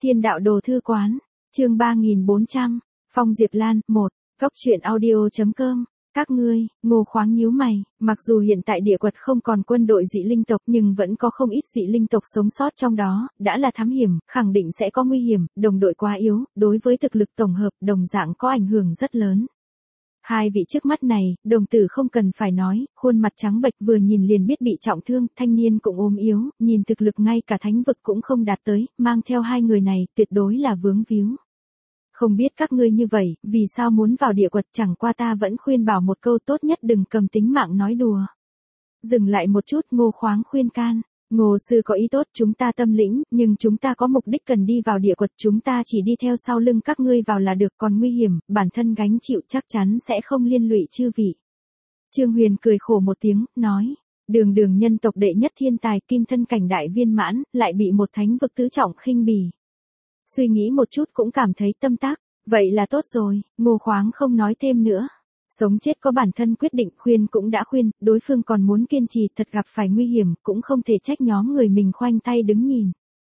Thiên đạo đồ thư quán, chương 3400, Phong Diệp Lan, 1, Góc truyện audio.com. Các ngươi, Ngô Khoáng nhíu mày, mặc dù hiện tại địa quật không còn quân đội dị linh tộc nhưng vẫn có không ít dị linh tộc sống sót trong đó, đã là thám hiểm, khẳng định sẽ có nguy hiểm, đồng đội quá yếu, đối với thực lực tổng hợp đồng dạng có ảnh hưởng rất lớn. Hai vị trước mắt này, đồng tử không cần phải nói, khuôn mặt trắng bệch vừa nhìn liền biết bị trọng thương, thanh niên cũng ốm yếu, nhìn thực lực ngay cả thánh vực cũng không đạt tới, mang theo hai người này tuyệt đối là vướng víu. Không biết các ngươi như vậy, vì sao muốn vào địa quật, chẳng qua ta vẫn khuyên bảo một câu tốt nhất đừng cầm tính mạng nói đùa. Dừng lại một chút, Ngô Khoáng khuyên can. Ngô sư có ý tốt, chúng ta tâm lĩnh, nhưng chúng ta có mục đích cần đi vào địa quật, chúng ta chỉ đi theo sau lưng các ngươi vào là được, còn nguy hiểm, bản thân gánh chịu chắc chắn sẽ không liên lụy chư vị. Trương Huyền cười khổ một tiếng, nói, đường nhân tộc đệ nhất thiên tài, kim thân cảnh đại viên mãn, lại bị một thánh vực tứ trọng khinh bỉ. Suy nghĩ một chút cũng cảm thấy tâm tác, vậy là tốt rồi, Ngô Khoáng không nói thêm nữa. Sống chết có bản thân quyết định, khuyên cũng đã khuyên, đối phương còn muốn kiên trì, thật gặp phải nguy hiểm, cũng không thể trách nhóm người mình khoanh tay đứng nhìn.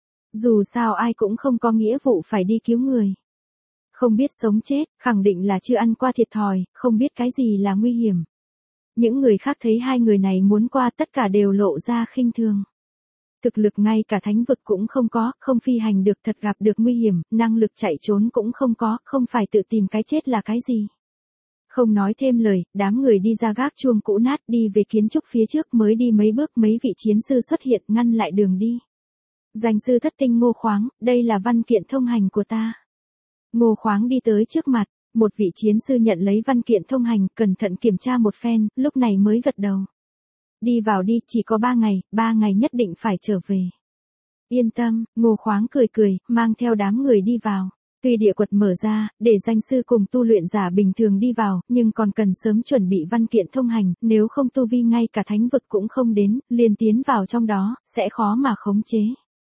Dù sao ai cũng không có nghĩa vụ phải đi cứu người. Không biết sống chết, khẳng định là chưa ăn qua thiệt thòi, không biết cái gì là nguy hiểm. Những người khác thấy hai người này muốn qua tất cả đều lộ ra khinh thường. Thực lực ngay cả thánh vực cũng không có, không phi hành được, thật gặp được nguy hiểm, năng lực chạy trốn cũng không có, không phải tự tìm cái chết là cái gì. Không nói thêm lời, đám người đi ra gác chuông cũ nát, đi về kiến trúc phía trước, mới đi mấy bước mấy vị chiến sư xuất hiện ngăn lại đường đi. Danh sư thất tinh Ngô Khoáng, đây là văn kiện thông hành của ta. Ngô Khoáng đi tới trước mặt, một vị chiến sư nhận lấy văn kiện thông hành, cẩn thận kiểm tra một phen, lúc này mới gật đầu. Đi vào đi, chỉ có 3 ngày nhất định phải trở về. Yên tâm, Ngô Khoáng cười, mang theo đám người đi vào. Tuy địa quật mở ra, để danh sư cùng tu luyện giả bình thường đi vào, nhưng còn cần sớm chuẩn bị văn kiện thông hành, nếu không tu vi ngay cả thánh vực cũng không đến, liền tiến vào trong đó, sẽ khó mà khống chế.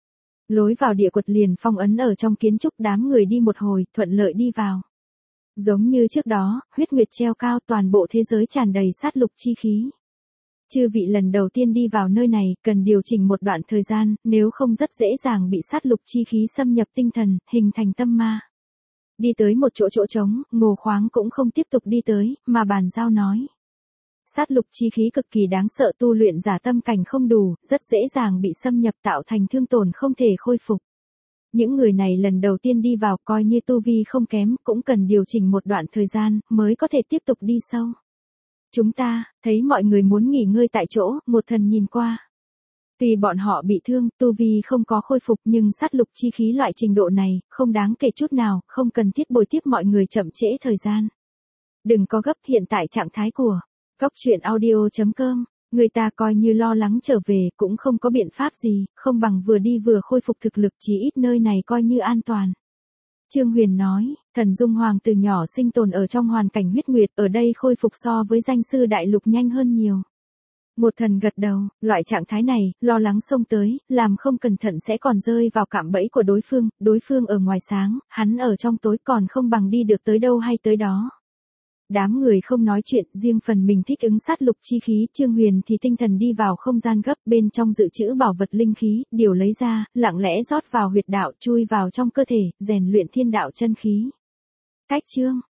Lối vào địa quật liền phong ấn ở trong kiến trúc, đám người đi một hồi, thuận lợi đi vào. Giống như trước đó, huyết nguyệt treo cao, toàn bộ thế giới tràn đầy sát lục chi khí. Chư vị lần đầu tiên đi vào nơi này, cần điều chỉnh một đoạn thời gian, nếu không rất dễ dàng bị sát lục chi khí xâm nhập tinh thần, hình thành tâm ma. Đi tới một chỗ trống, Ngô Khoáng cũng không tiếp tục đi tới, mà bàn giao nói. Sát lục chi khí cực kỳ đáng sợ, tu luyện giả tâm cảnh không đủ, rất dễ dàng bị xâm nhập tạo thành thương tổn không thể khôi phục. Những người này lần đầu tiên đi vào, coi như tu vi không kém, cũng cần điều chỉnh một đoạn thời gian, mới có thể tiếp tục đi sâu. Chúng ta, thấy mọi người muốn nghỉ ngơi tại chỗ, một thần nhìn qua. Tuy bọn họ bị thương, tu vi không có khôi phục nhưng sát lục chi khí loại trình độ này, không đáng kể chút nào, không cần thiết bồi tiếp mọi người chậm trễ thời gian. Đừng có gấp, hiện tại trạng thái của Góc truyện audio.com, người ta coi như lo lắng trở về, cũng không có biện pháp gì, không bằng vừa đi vừa khôi phục thực lực, chí ít nơi này coi như an toàn. Trương Huyền nói, thần Dung Hoàng từ nhỏ sinh tồn ở trong hoàn cảnh huyết nguyệt, ở đây khôi phục so với danh sư đại lục nhanh hơn nhiều. Một thần gật đầu, loại trạng thái này, lo lắng xông tới, làm không cẩn thận sẽ còn rơi vào cạm bẫy của đối phương ở ngoài sáng, hắn ở trong tối, còn không bằng đi được tới đâu hay tới đó. Đám người không nói chuyện, riêng phần mình thích ứng sát lục chi khí, Trương Huyền thì tinh thần đi vào không gian gấp, bên trong dự trữ bảo vật linh khí, điều lấy ra, lặng lẽ rót vào huyệt đạo, chui vào trong cơ thể, rèn luyện thiên đạo chân khí. Cách chương